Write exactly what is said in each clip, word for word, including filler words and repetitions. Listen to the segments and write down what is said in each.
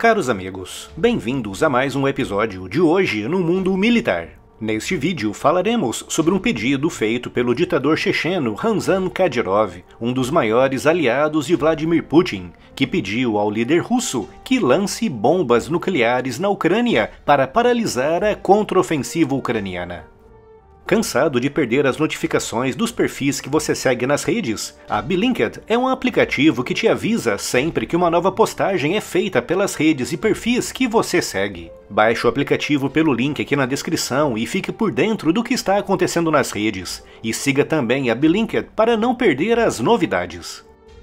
Caros amigos, bem-vindos a mais um episódio de Hoje no Mundo Militar. Neste vídeo falaremos sobre um pedido feito pelo ditador checheno Ramzan Kadyrov, um dos maiores aliados de Vladimir Putin, que pediu ao líder russo que lance bombas nucleares na Ucrânia para paralisar a contraofensiva ucraniana. Cansado de perder as notificações dos perfis que você segue nas redes? A Blinked é um aplicativo que te avisa sempre que uma nova postagem é feita pelas redes e perfis que você segue. Baixe o aplicativo pelo link aqui na descrição e fique por dentro do que está acontecendo nas redes. E siga também a Blinked para não perder as novidades.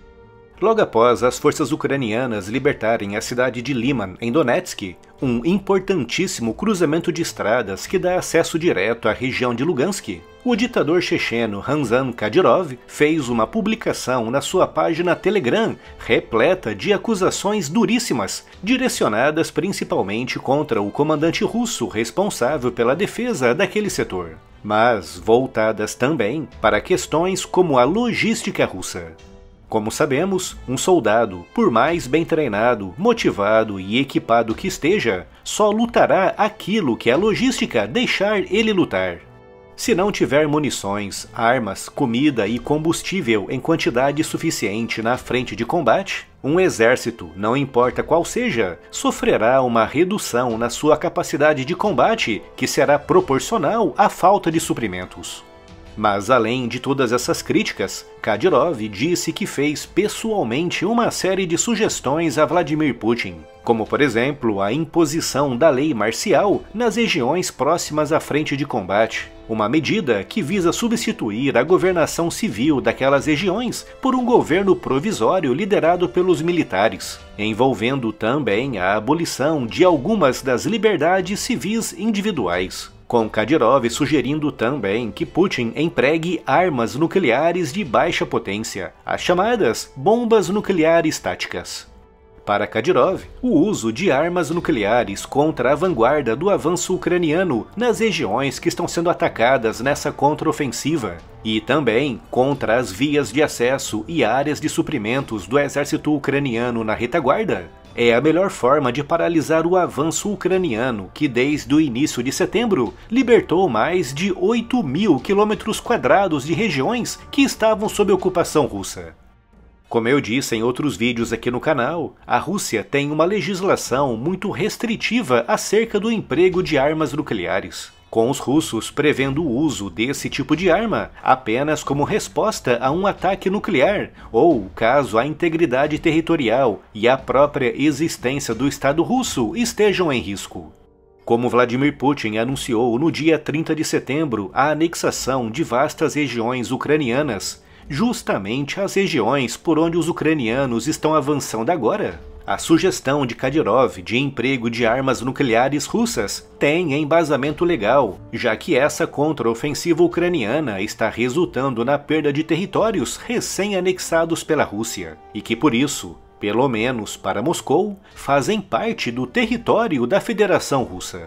Logo após as forças ucranianas libertarem a cidade de Liman, em Donetsk, um importantíssimo cruzamento de estradas que dá acesso direto à região de Lugansk, o ditador checheno Ramzan Kadyrov fez uma publicação na sua página Telegram repleta de acusações duríssimas, direcionadas principalmente contra o comandante russo responsável pela defesa daquele setor, mas voltadas também para questões como a logística russa. Como sabemos, um soldado, por mais bem treinado, motivado e equipado que esteja, só lutará aquilo que a logística deixar ele lutar. Se não tiver munições, armas, comida e combustível em quantidade suficiente na frente de combate, um exército, não importa qual seja, sofrerá uma redução na sua capacidade de combate que será proporcional à falta de suprimentos. Mas além de todas essas críticas, Kadyrov disse que fez pessoalmente uma série de sugestões a Vladimir Putin, como por exemplo a imposição da lei marcial nas regiões próximas à frente de combate, uma medida que visa substituir a governação civil daquelas regiões por um governo provisório liderado pelos militares, envolvendo também a abolição de algumas das liberdades civis individuais, com Kadyrov sugerindo também que Putin empregue armas nucleares de baixa potência, as chamadas bombas nucleares táticas. Para Kadyrov, o uso de armas nucleares contra a vanguarda do avanço ucraniano nas regiões que estão sendo atacadas nessa contraofensiva, e também contra as vias de acesso e áreas de suprimentos do exército ucraniano na retaguarda, é a melhor forma de paralisar o avanço ucraniano que desde o início de setembro libertou mais de oito mil quilômetros quadrados de regiões que estavam sob ocupação russa. Como eu disse em outros vídeos aqui no canal, a Rússia tem uma legislação muito restritiva acerca do emprego de armas nucleares, com os russos prevendo o uso desse tipo de arma apenas como resposta a um ataque nuclear, ou caso a integridade territorial e a própria existência do Estado russo estejam em risco. Como Vladimir Putin anunciou no dia trinta de setembro a anexação de vastas regiões ucranianas, justamente as regiões por onde os ucranianos estão avançando agora, a sugestão de Kadyrov de emprego de armas nucleares russas tem embasamento legal, já que essa contraofensiva ucraniana está resultando na perda de territórios recém-anexados pela Rússia, e que por isso, pelo menos para Moscou, fazem parte do território da Federação Russa.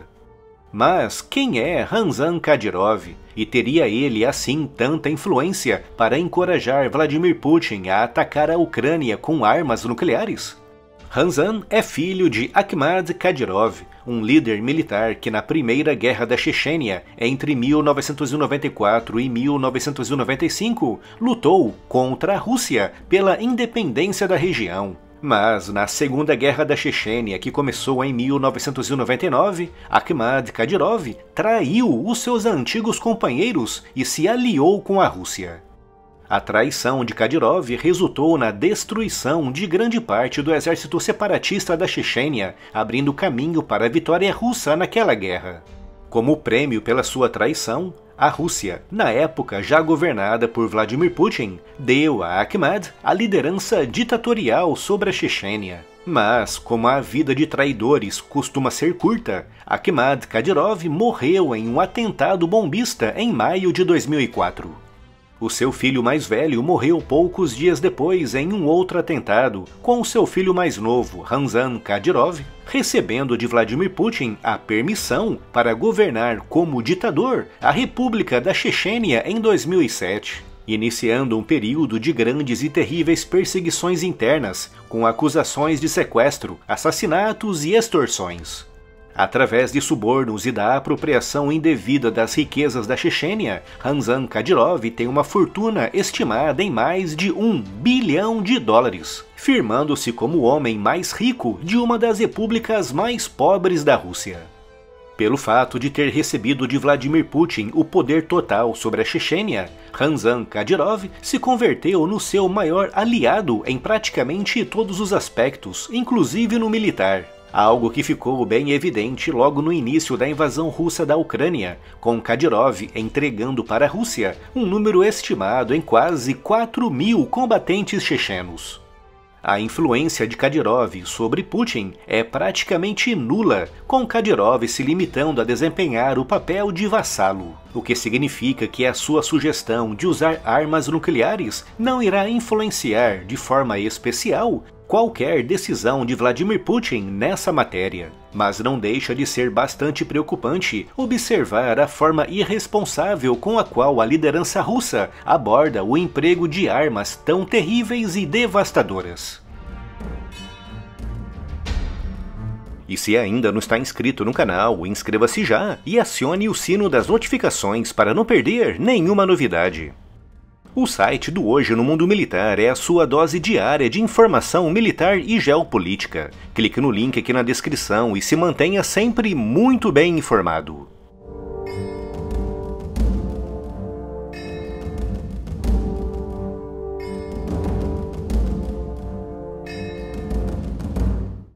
Mas quem é Ramzan Kadyrov? E teria ele assim tanta influência para encorajar Vladimir Putin a atacar a Ucrânia com armas nucleares? Ramzan é filho de Akhmad Kadyrov, um líder militar que na Primeira Guerra da Chechênia, entre mil novecentos e noventa e quatro e mil novecentos e noventa e cinco, lutou contra a Rússia pela independência da região. Mas na Segunda Guerra da Chechênia, que começou em mil novecentos e noventa e nove, Akhmad Kadyrov traiu os seus antigos companheiros e se aliou com a Rússia. A traição de Kadyrov resultou na destruição de grande parte do exército separatista da Chechênia, abrindo caminho para a vitória russa naquela guerra. Como prêmio pela sua traição, a Rússia, na época já governada por Vladimir Putin, deu a Akhmad a liderança ditatorial sobre a Chechênia. Mas, como a vida de traidores costuma ser curta, Akhmad Kadyrov morreu em um atentado bombista em maio de dois mil e quatro. O seu filho mais velho morreu poucos dias depois em um outro atentado, com seu filho mais novo, Ramzan Kadyrov, recebendo de Vladimir Putin a permissão para governar como ditador a República da Chechênia em dois mil e sete. iniciando um período de grandes e terríveis perseguições internas, com acusações de sequestro, assassinatos e extorsões. Através de subornos e da apropriação indevida das riquezas da Chechênia, Ramzan Kadyrov tem uma fortuna estimada em mais de um bilhão de dólares, firmando-se como o homem mais rico de uma das repúblicas mais pobres da Rússia. Pelo fato de ter recebido de Vladimir Putin o poder total sobre a Chechênia, Ramzan Kadyrov se converteu no seu maior aliado em praticamente todos os aspectos, inclusive no militar. Algo que ficou bem evidente logo no início da invasão russa da Ucrânia, com Kadyrov entregando para a Rússia um número estimado em quase quatro mil combatentes chechenos. A influência de Kadyrov sobre Putin é praticamente nula, com Kadyrov se limitando a desempenhar o papel de vassalo, o que significa que a sua sugestão de usar armas nucleares não irá influenciar de forma especial qualquer decisão de Vladimir Putin nessa matéria. Mas não deixa de ser bastante preocupante observar a forma irresponsável com a qual a liderança russa aborda o emprego de armas tão terríveis e devastadoras. E se ainda não está inscrito no canal, inscreva-se já e acione o sino das notificações para não perder nenhuma novidade. O site do Hoje no Mundo Militar é a sua dose diária de informação militar e geopolítica. Clique no link aqui na descrição e se mantenha sempre muito bem informado.